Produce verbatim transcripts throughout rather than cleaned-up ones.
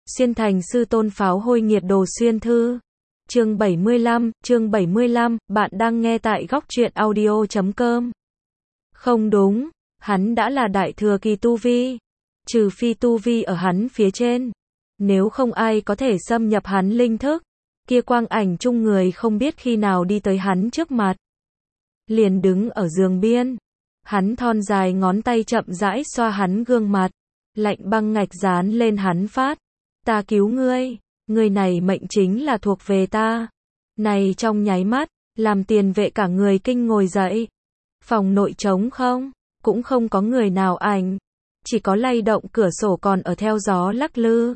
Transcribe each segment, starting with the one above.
Xuyên thành sư tôn pháo hôi nghiệt đồ xuyên thư. Chương bảy mươi lăm, chương bảy mươi lăm, bạn đang nghe tại góc truyện audio chấm com. Không đúng, hắn đã là đại thừa kỳ tu vi, trừ phi tu vi ở hắn phía trên. Nếu không ai có thể xâm nhập hắn linh thức, kia quang ảnh chung người không biết khi nào đi tới hắn trước mặt. Liền đứng ở giường biên, hắn thon dài ngón tay chậm rãi xoa hắn gương mặt, lạnh băng ngạch dán lên hắn phát. Ta cứu ngươi, người này mệnh chính là thuộc về ta. Này trong nháy mắt, làm tiền vệ cả người kinh ngồi dậy. Phòng nội trống không, cũng không có người nào ảnh, chỉ có lay động cửa sổ còn ở theo gió lắc lư.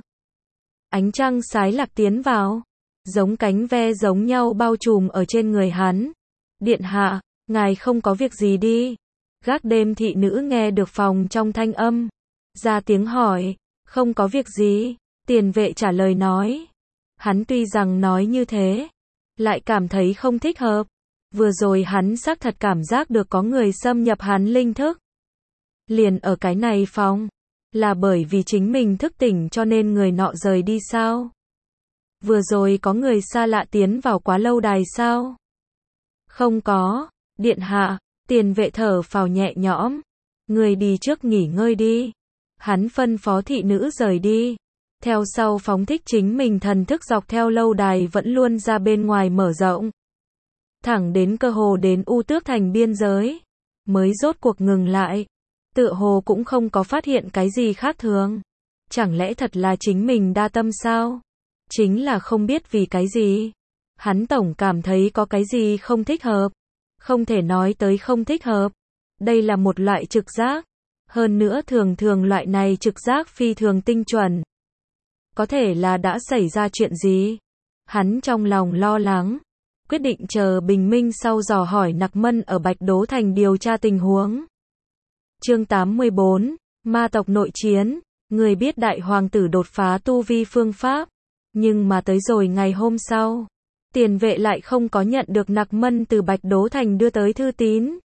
Ánh trăng sái lạc tiến vào, giống cánh ve giống nhau bao trùm ở trên người hắn. Điện hạ, ngài không có việc gì đi. Gác đêm thị nữ nghe được phòng trong thanh âm, ra tiếng hỏi, không có việc gì. Tiền vệ trả lời nói. Hắn tuy rằng nói như thế, lại cảm thấy không thích hợp. Vừa rồi hắn xác thật cảm giác được có người xâm nhập hắn linh thức. Liền ở cái này phòng, là bởi vì chính mình thức tỉnh cho nên người nọ rời đi sao? Vừa rồi có người xa lạ tiến vào quá lâu đài sao? Không có, điện hạ. Tiền vệ thở phào nhẹ nhõm. Người đi trước nghỉ ngơi đi. Hắn phân phó thị nữ rời đi. Theo sau phóng thích chính mình thần thức dọc theo lâu đài vẫn luôn ra bên ngoài mở rộng. Thẳng đến cơ hồ đến U Tước thành biên giới, mới rốt cuộc ngừng lại. Tựa hồ cũng không có phát hiện cái gì khác thường. Chẳng lẽ thật là chính mình đa tâm sao? Chính là không biết vì cái gì. Hắn tổng cảm thấy có cái gì không thích hợp. Không thể nói tới không thích hợp. Đây là một loại trực giác. Hơn nữa thường thường loại này trực giác phi thường tinh chuẩn. Có thể là đã xảy ra chuyện gì? Hắn trong lòng lo lắng, quyết định chờ bình minh sau dò hỏi Nặc Mân ở Bạch Đố Thành điều tra tình huống. Chương tám mươi bốn, ma tộc nội chiến. Người biết đại hoàng tử đột phá tu vi phương pháp, nhưng mà tới rồi ngày hôm sau, tiền vệ lại không có nhận được Nặc Mân từ Bạch Đố Thành đưa tới thư tín.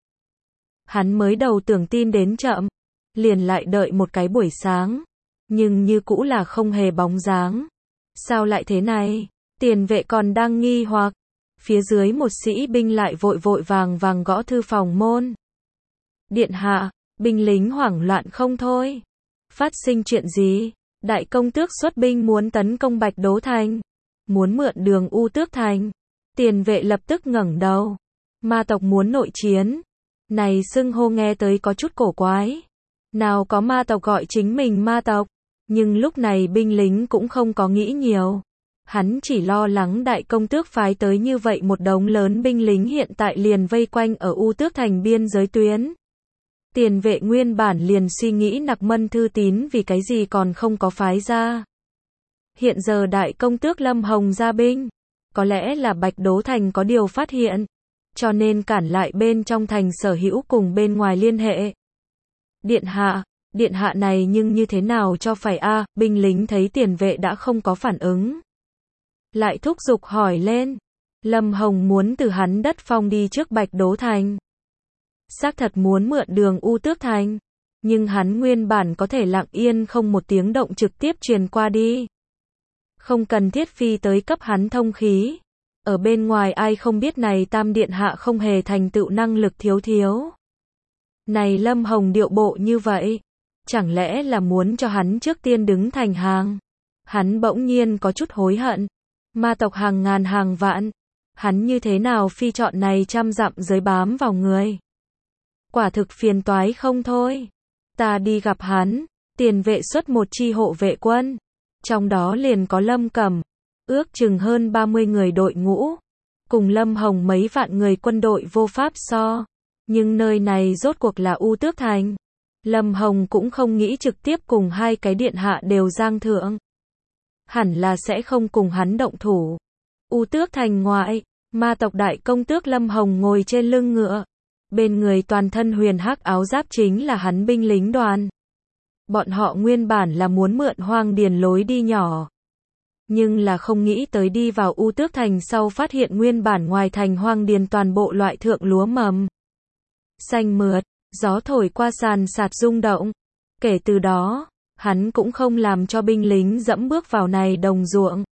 Hắn mới đầu tưởng tin đến chậm, liền lại đợi một cái buổi sáng. Nhưng như cũ là không hề bóng dáng. Sao lại thế này? Tiền vệ còn đang nghi hoặc. Phía dưới một sĩ binh lại vội vội vàng vàng gõ thư phòng môn. Điện hạ, binh lính hoảng loạn không thôi. Phát sinh chuyện gì? Đại công tước xuất binh muốn tấn công Bạch Đố Thành. Muốn mượn đường U Tước Thành. Tiền vệ lập tức ngẩng đầu. Ma tộc muốn nội chiến. Này xưng hô nghe tới có chút cổ quái. Nào có ma tộc gọi chính mình ma tộc. Nhưng lúc này binh lính cũng không có nghĩ nhiều. Hắn chỉ lo lắng đại công tước phái tới như vậy một đống lớn binh lính hiện tại liền vây quanh ở U Tước thành biên giới tuyến. Tiền vệ nguyên bản liền suy nghĩ Nặc Mân thư tín vì cái gì còn không có phái ra. Hiện giờ đại công tước Lâm Hồng ra binh. Có lẽ là Bạch Đố Thành có điều phát hiện. Cho nên cản lại bên trong thành sở hữu cùng bên ngoài liên hệ. Điện hạ. Điện hạ này nhưng như thế nào cho phải a? À, binh lính thấy tiền vệ đã không có phản ứng. Lại thúc giục hỏi lên. Lâm Hồng muốn từ hắn đất phong đi trước Bạch Đố Thành. Xác thật muốn mượn đường U Tước Thành. Nhưng hắn nguyên bản có thể lặng yên không một tiếng động trực tiếp truyền qua đi. Không cần thiết phi tới cấp hắn thông khí. Ở bên ngoài ai không biết này tam điện hạ không hề thành tựu năng lực thiếu thiếu. Này Lâm Hồng điệu bộ như vậy. Chẳng lẽ là muốn cho hắn trước tiên đứng thành hàng? Hắn bỗng nhiên có chút hối hận. Ma tộc hàng ngàn hàng vạn. Hắn như thế nào phi chọn này trăm dặm giới bám vào người? Quả thực phiền toái không thôi. Ta đi gặp hắn. Tiền vệ xuất một chi hộ vệ quân. Trong đó liền có Lâm Cẩm. Ước chừng hơn ba mươi người đội ngũ. Cùng Lâm Hồng mấy vạn người quân đội vô pháp so. Nhưng nơi này rốt cuộc là U Tước Thành. Lâm Hồng cũng không nghĩ trực tiếp cùng hai cái điện hạ đều giang thượng. Hẳn là sẽ không cùng hắn động thủ. U Tước Thành ngoại, ma tộc đại công tước Lâm Hồng ngồi trên lưng ngựa. Bên người toàn thân huyền hắc áo giáp chính là hắn binh lính đoàn. Bọn họ nguyên bản là muốn mượn hoang điền lối đi nhỏ. Nhưng là không nghĩ tới đi vào U Tước Thành sau phát hiện nguyên bản ngoài thành hoang điền toàn bộ loại thượng lúa mầm. Xanh mượt. Gió thổi qua sàn sạt rung động. Kể từ đó, Hắn cũng không làm cho binh lính dẫm bước vào này đồng ruộng.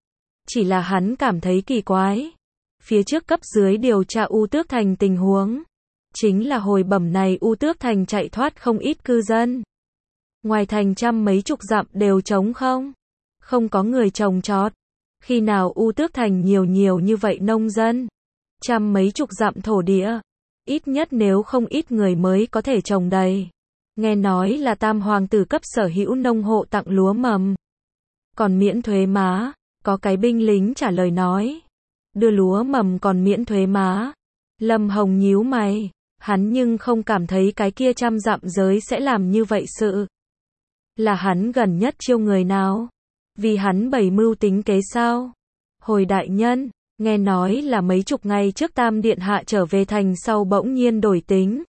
Chỉ là hắn cảm thấy kỳ quái. Phía trước cấp dưới điều tra U Tước Thành tình huống. Chính là hồi bẩm này U Tước Thành chạy thoát không ít cư dân. Ngoài thành trăm mấy chục dặm đều trống không. Không có người trồng trọt. Khi nào U Tước Thành nhiều nhiều như vậy nông dân. Trăm mấy chục dặm thổ địa. Ít nhất nếu không ít người mới có thể trồng đầy. Nghe nói là tam hoàng tử cấp sở hữu nông hộ tặng lúa mầm. Còn miễn thuế má. Có cái binh lính trả lời nói. Đưa lúa mầm còn miễn thuế má. Lâm Hồng nhíu mày. Hắn nhưng không cảm thấy cái kia trăm dặm giới sẽ làm như vậy sự. Là hắn gần nhất chiêu người nào? Vì hắn bày mưu tính kế sao? Hồi đại nhân, nghe nói là mấy chục ngày trước Tam Điện Hạ trở về thành sau bỗng nhiên đổi tính.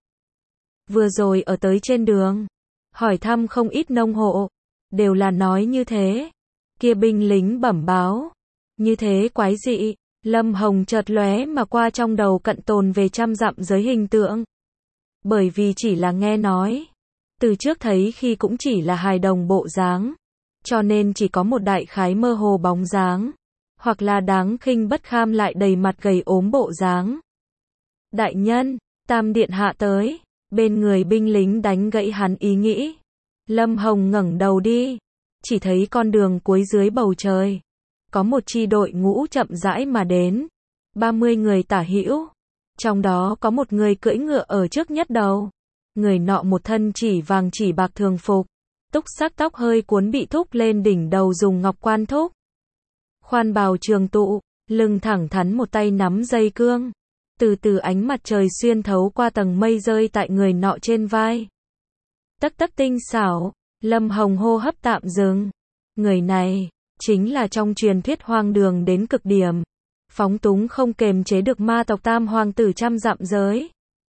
Vừa rồi ở tới trên đường, hỏi thăm không ít nông hộ, đều là nói như thế. Kia binh lính bẩm báo, như thế quái dị. Lâm Hồng chợt lóe mà qua trong đầu cận tồn về trăm dặm giới hình tượng. Bởi vì chỉ là nghe nói, từ trước thấy khi cũng chỉ là hài đồng bộ dáng, cho nên chỉ có một đại khái mơ hồ bóng dáng, hoặc là đáng khinh bất kham lại đầy mặt gầy ốm bộ dáng. Đại nhân, Tam Điện Hạ tới, bên người binh lính đánh gãy hắn ý nghĩ. Lâm Hồng ngẩng đầu đi, chỉ thấy con đường cuối dưới bầu trời. Có một chi đội ngũ chậm rãi mà đến. ba mươi người tả hữu. Trong đó có một người cưỡi ngựa ở trước nhất đầu. Người nọ một thân chỉ vàng chỉ bạc thường phục. Túc sắc tóc hơi cuốn bị thúc lên đỉnh đầu dùng ngọc quan thúc. Khoan bào trường tụ, lưng thẳng thắn một tay nắm dây cương. Từ từ ánh mặt trời xuyên thấu qua tầng mây rơi tại người nọ trên vai. Tấc tấc tinh xảo, Lâm Hồng hô hấp tạm dừng. Người này chính là trong truyền thuyết hoang đường đến cực điểm, phóng túng không kềm chế được ma tộc tam hoàng tử trăm dặm giới.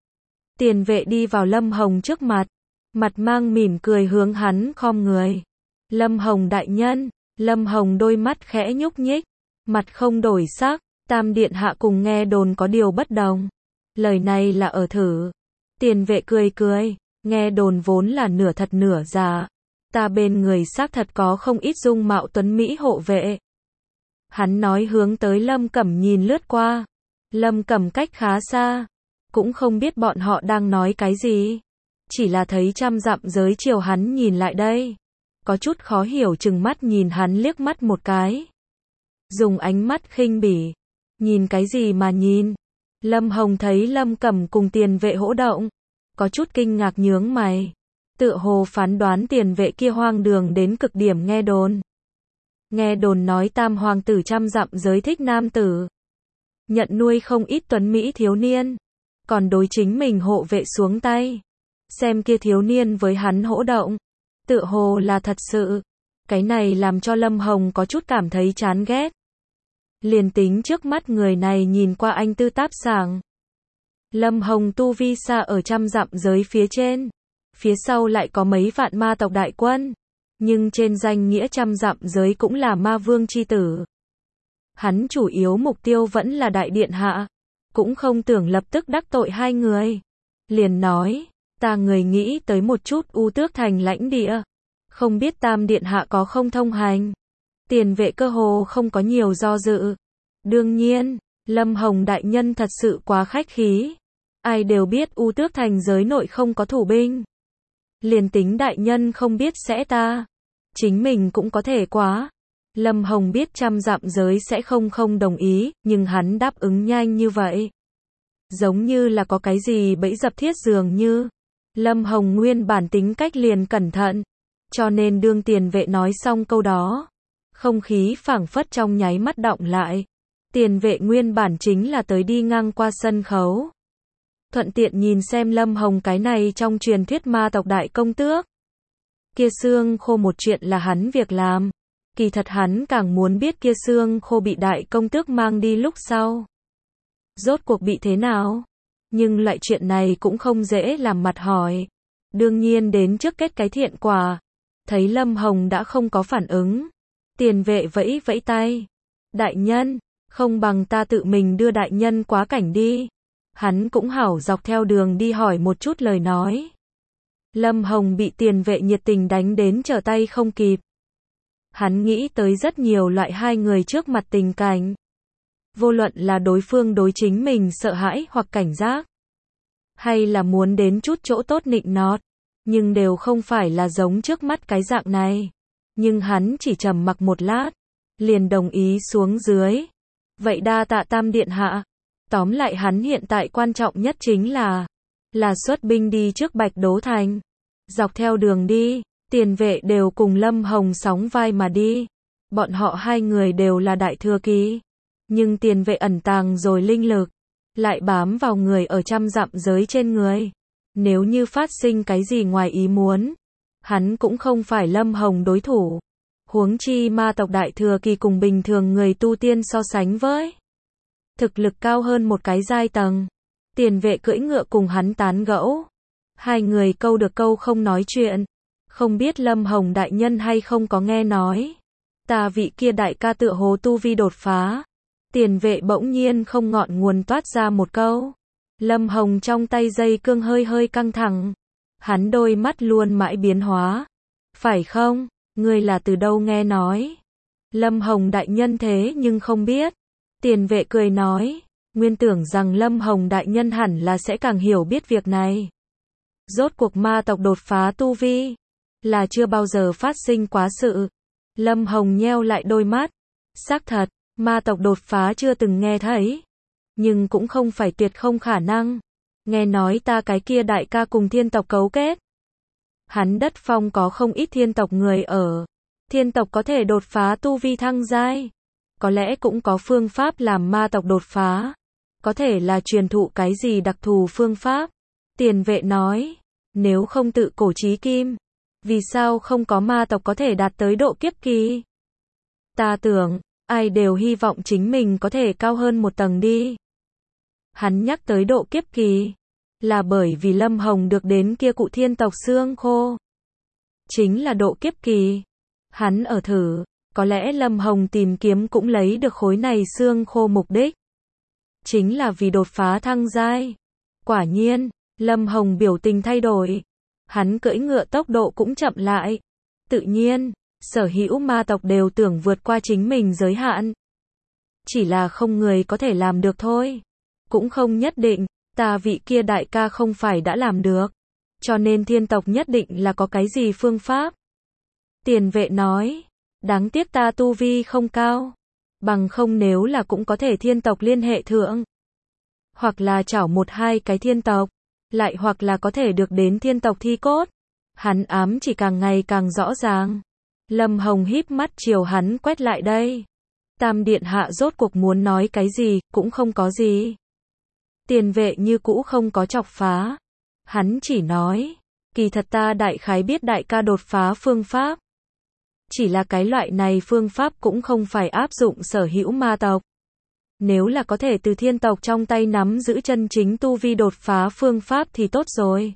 Tiền vệ đi vào Lâm Hồng trước mặt, mặt mang mỉm cười hướng hắn khom người. Lâm Hồng đại nhân. Lâm Hồng đôi mắt khẽ nhúc nhích, mặt không đổi sắc. Tam Điện Hạ cùng nghe đồn có điều bất đồng. Lời này là ở thử. Tiền vệ cười cười, nghe đồn vốn là nửa thật nửa giả. Ta bên người xác thật có không ít dung mạo tuấn mỹ hộ vệ. Hắn nói hướng tới Lâm Cẩm nhìn lướt qua. Lâm Cẩm cách khá xa, cũng không biết bọn họ đang nói cái gì. Chỉ là thấy trăm dặm giới chiều hắn nhìn lại đây. Có chút khó hiểu chừng mắt nhìn hắn liếc mắt một cái. Dùng ánh mắt khinh bỉ. Nhìn cái gì mà nhìn? Lâm Hồng thấy Lâm Cẩm cùng tiền vệ hỗ động. Có chút kinh ngạc nhướng mày. Tựa hồ phán đoán tiền vệ kia hoang đường đến cực điểm nghe đồn. Nghe đồn nói tam hoàng tử trăm dặm giới thích nam tử. Nhận nuôi không ít tuấn mỹ thiếu niên. Còn đối chính mình hộ vệ xuống tay. Xem kia thiếu niên với hắn hỗ động. Tựa hồ là thật sự. Cái này làm cho Lâm Hồng có chút cảm thấy chán ghét. Liền tính trước mắt người này nhìn qua anh tư táp sảng. Lâm Hồng tu vi xa ở trăm dặm giới phía trên. Phía sau lại có mấy vạn ma tộc đại quân. Nhưng trên danh nghĩa trăm dặm giới cũng là ma vương chi tử. Hắn chủ yếu mục tiêu vẫn là đại điện hạ. Cũng không tưởng lập tức đắc tội hai người. Liền nói, ta người nghĩ tới một chút U Tước Thành lãnh địa. Không biết tam điện hạ có không thông hành. Tiền vệ cơ hồ không có nhiều do dự. Đương nhiên, Lâm Hồng đại nhân thật sự quá khách khí. Ai đều biết U Tước Thành giới nội không có thủ binh. Liền tính đại nhân không biết sẽ ta. Chính mình cũng có thể quá. Lâm Hồng biết trăm dặm giới sẽ không không đồng ý, nhưng hắn đáp ứng nhanh như vậy. Giống như là có cái gì bẫy dập thiết dường như. Lâm Hồng nguyên bản tính cách liền cẩn thận. Cho nên đương tiền vệ nói xong câu đó. Không khí phảng phất trong nháy mắt đọng lại. Tiền vệ nguyên bản chính là tới đi ngang qua sân khấu. Thuận tiện nhìn xem Lâm Hồng cái này trong truyền thuyết ma tộc đại công tước. Kia xương khô một chuyện là hắn việc làm. Kỳ thật hắn càng muốn biết kia xương khô bị đại công tước mang đi lúc sau. Rốt cuộc bị thế nào? Nhưng loại chuyện này cũng không dễ làm mặt hỏi. Đương nhiên đến trước kết cái thiện quả. Thấy Lâm Hồng đã không có phản ứng. Tiền vệ vẫy vẫy tay. Đại nhân, không bằng ta tự mình đưa đại nhân quá cảnh đi. Hắn cũng hảo dọc theo đường đi hỏi một chút lời nói. Lâm Hồng bị tiền vệ nhiệt tình đánh đến trở tay không kịp. Hắn nghĩ tới rất nhiều loại hai người trước mặt tình cảnh. Vô luận là đối phương đối chính mình sợ hãi hoặc cảnh giác, hay là muốn đến chút chỗ tốt nịnh nọt, nhưng đều không phải là giống trước mắt cái dạng này. Nhưng hắn chỉ trầm mặc một lát, liền đồng ý xuống dưới. Vậy đa tạ Tam điện hạ. Tóm lại hắn hiện tại quan trọng nhất chính là là xuất binh đi trước Bạch Đố Thành. Dọc theo đường đi, tiền vệ đều cùng Lâm Hồng sóng vai mà đi. Bọn họ hai người đều là đại thừa kỳ, nhưng tiền vệ ẩn tàng rồi linh lực, lại bám vào người ở trăm dặm giới trên người. Nếu như phát sinh cái gì ngoài ý muốn, hắn cũng không phải Lâm Hồng đối thủ. Huống chi ma tộc đại thừa kỳ cùng bình thường người tu tiên so sánh với, thực lực cao hơn một cái giai tầng. Tiền vệ cưỡi ngựa cùng hắn tán gẫu. Hai người câu được câu không nói chuyện. Không biết Lâm Hồng đại nhân hay không có nghe nói. Ta vị kia đại ca tựa hồ tu vi đột phá. Tiền vệ bỗng nhiên không ngọn nguồn toát ra một câu. Lâm Hồng trong tay dây cương hơi hơi căng thẳng. Hắn đôi mắt luôn mãi biến hóa. Phải không? Ngươi là từ đâu nghe nói? Lâm Hồng đại nhân thế nhưng không biết. Tiền vệ cười nói. Nguyên tưởng rằng Lâm Hồng đại nhân hẳn là sẽ càng hiểu biết việc này. Rốt cuộc ma tộc đột phá tu vi là chưa bao giờ phát sinh quá sự. Lâm Hồng nheo lại đôi mắt. Xác thật, ma tộc đột phá chưa từng nghe thấy, nhưng cũng không phải tuyệt không khả năng. Nghe nói ta cái kia đại ca cùng thiên tộc cấu kết. Hắn đất phong có không ít thiên tộc người ở. Thiên tộc có thể đột phá tu vi thăng giai. Có lẽ cũng có phương pháp làm ma tộc đột phá. Có thể là truyền thụ cái gì đặc thù phương pháp. Tiền vệ nói, nếu không tự cổ chí kim, vì sao không có ma tộc có thể đạt tới độ kiếp kỳ? Ta tưởng, ai đều hy vọng chính mình có thể cao hơn một tầng đi. Hắn nhắc tới độ kiếp kỳ, là bởi vì Lâm Hồng được đến kia cụ thiên tộc xương khô. Chính là độ kiếp kỳ. Hắn ở thử, có lẽ Lâm Hồng tìm kiếm cũng lấy được khối này xương khô mục đích. Chính là vì đột phá thăng giai. Quả nhiên, Lâm Hồng biểu tình thay đổi. Hắn cưỡi ngựa tốc độ cũng chậm lại. Tự nhiên, sở hữu ma tộc đều tưởng vượt qua chính mình giới hạn. Chỉ là không người có thể làm được thôi. Cũng không nhất định, ta vị kia đại ca không phải đã làm được. Cho nên thiên tộc nhất định là có cái gì phương pháp. Tiền vệ nói, đáng tiếc ta tu vi không cao. Bằng không nếu là cũng có thể thiên tộc liên hệ thượng. Hoặc là chảo một hai cái thiên tộc. Lại hoặc là có thể được đến thiên tộc thi cốt. Hắn ám chỉ càng ngày càng rõ ràng. Lâm Hồng híp mắt chiều hắn quét lại đây. Tam điện hạ rốt cuộc muốn nói cái gì, cũng không có gì. Tiền vệ như cũ không có chọc phá. Hắn chỉ nói, kỳ thật ta đại khái biết đại ca đột phá phương pháp. Chỉ là cái loại này phương pháp cũng không phải áp dụng sở hữu ma tộc. Nếu là có thể từ thiên tộc trong tay nắm giữ chân chính tu vi đột phá phương pháp thì tốt rồi.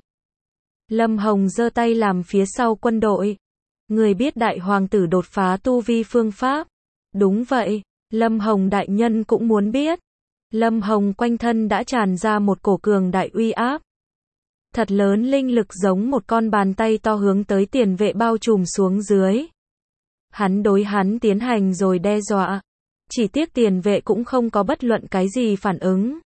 Lâm Hồng giơ tay làm phía sau quân đội. Người biết đại hoàng tử đột phá tu vi phương pháp. Đúng vậy, Lâm Hồng đại nhân cũng muốn biết. Lâm Hồng quanh thân đã tràn ra một cổ cường đại uy áp. Thật lớn linh lực giống một con bàn tay to hướng tới tiền vệ bao trùm xuống dưới. Hắn đối hắn tiến hành rồi đe dọa. Chỉ tiếc tiền vệ cũng không có bất luận cái gì phản ứng.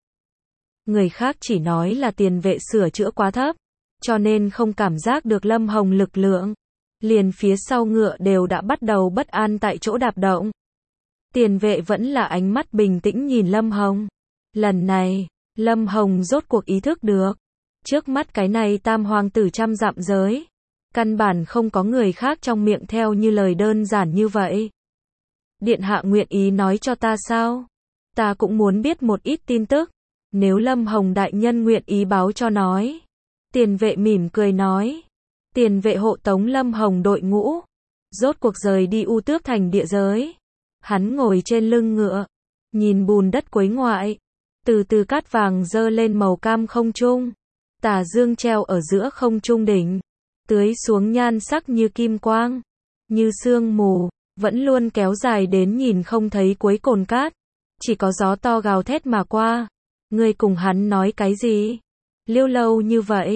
Người khác chỉ nói là tiền vệ sửa chữa quá thấp, cho nên không cảm giác được Lâm Hồng lực lượng. Liền phía sau ngựa đều đã bắt đầu bất an tại chỗ đạp động. Tiền vệ vẫn là ánh mắt bình tĩnh nhìn Lâm Hồng. Lần này, Lâm Hồng rốt cuộc ý thức được. Trước mắt cái này tam hoàng tử trăm dặm giới. Căn bản không có người khác trong miệng theo như lời đơn giản như vậy. Điện hạ nguyện ý nói cho ta sao? Ta cũng muốn biết một ít tin tức. Nếu Lâm Hồng đại nhân nguyện ý báo cho nói. Tiền vệ mỉm cười nói. Tiền vệ hộ tống Lâm Hồng đội ngũ. Rốt cuộc rời đi U Tước thành địa giới. Hắn ngồi trên lưng ngựa. Nhìn bùn đất quấy ngoại. Từ từ cát vàng dơ lên màu cam không trung. Tà dương treo ở giữa không trung đỉnh. Tưới xuống nhan sắc như kim quang. Như sương mù. Vẫn luôn kéo dài đến nhìn không thấy cuối cồn cát. Chỉ có gió to gào thét mà qua. Ngươi cùng hắn nói cái gì? Liêu lâu như vậy.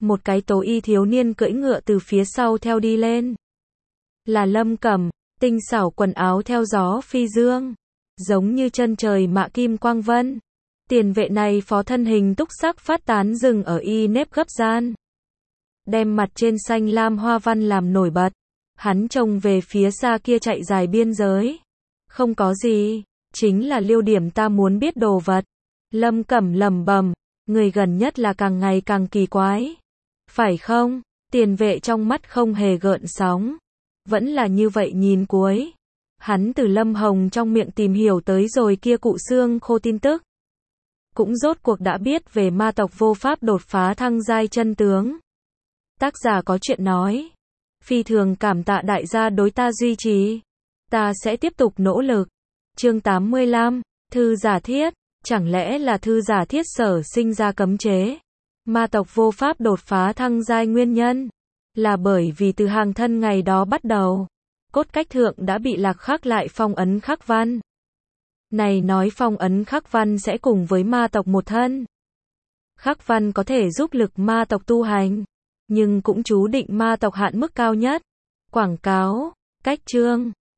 Một cái tố y thiếu niên cưỡi ngựa từ phía sau theo đi lên. Là Lâm Cẩm, tinh xảo quần áo theo gió phi dương, giống như chân trời mạ kim quang vân. Tiền vệ này phó thân hình túc sắc phát tán dừng ở y nếp gấp gian. Đem mặt trên xanh lam hoa văn làm nổi bật. Hắn trông về phía xa kia chạy dài biên giới. Không có gì, chính là Liêu điểm ta muốn biết đồ vật. Lâm Cẩm lẩm bẩm, người gần nhất là càng ngày càng kỳ quái. Phải không? Tiền vệ trong mắt không hề gợn sóng. Vẫn là như vậy nhìn cuối. Hắn từ Lâm Hồng trong miệng tìm hiểu tới rồi kia cụ xương khô tin tức. Cũng rốt cuộc đã biết về ma tộc vô pháp đột phá thăng giai chân tướng. Tác giả có chuyện nói. Phi thường cảm tạ đại gia đối ta duy trì. Ta sẽ tiếp tục nỗ lực. Chương tám mươi lăm, thư giả thiết. Chẳng lẽ là thư giả thiết sở sinh ra cấm chế? Ma tộc vô pháp đột phá thăng giai nguyên nhân. Là bởi vì từ hàng thân ngày đó bắt đầu. Cốt cách thượng đã bị lạc khắc lại phong ấn khắc văn. Này nói phong ấn khắc văn sẽ cùng với ma tộc một thân. Khắc văn có thể giúp lực ma tộc tu hành. Nhưng cũng chú định ma tộc hạn mức cao nhất. Quảng cáo, cách chương.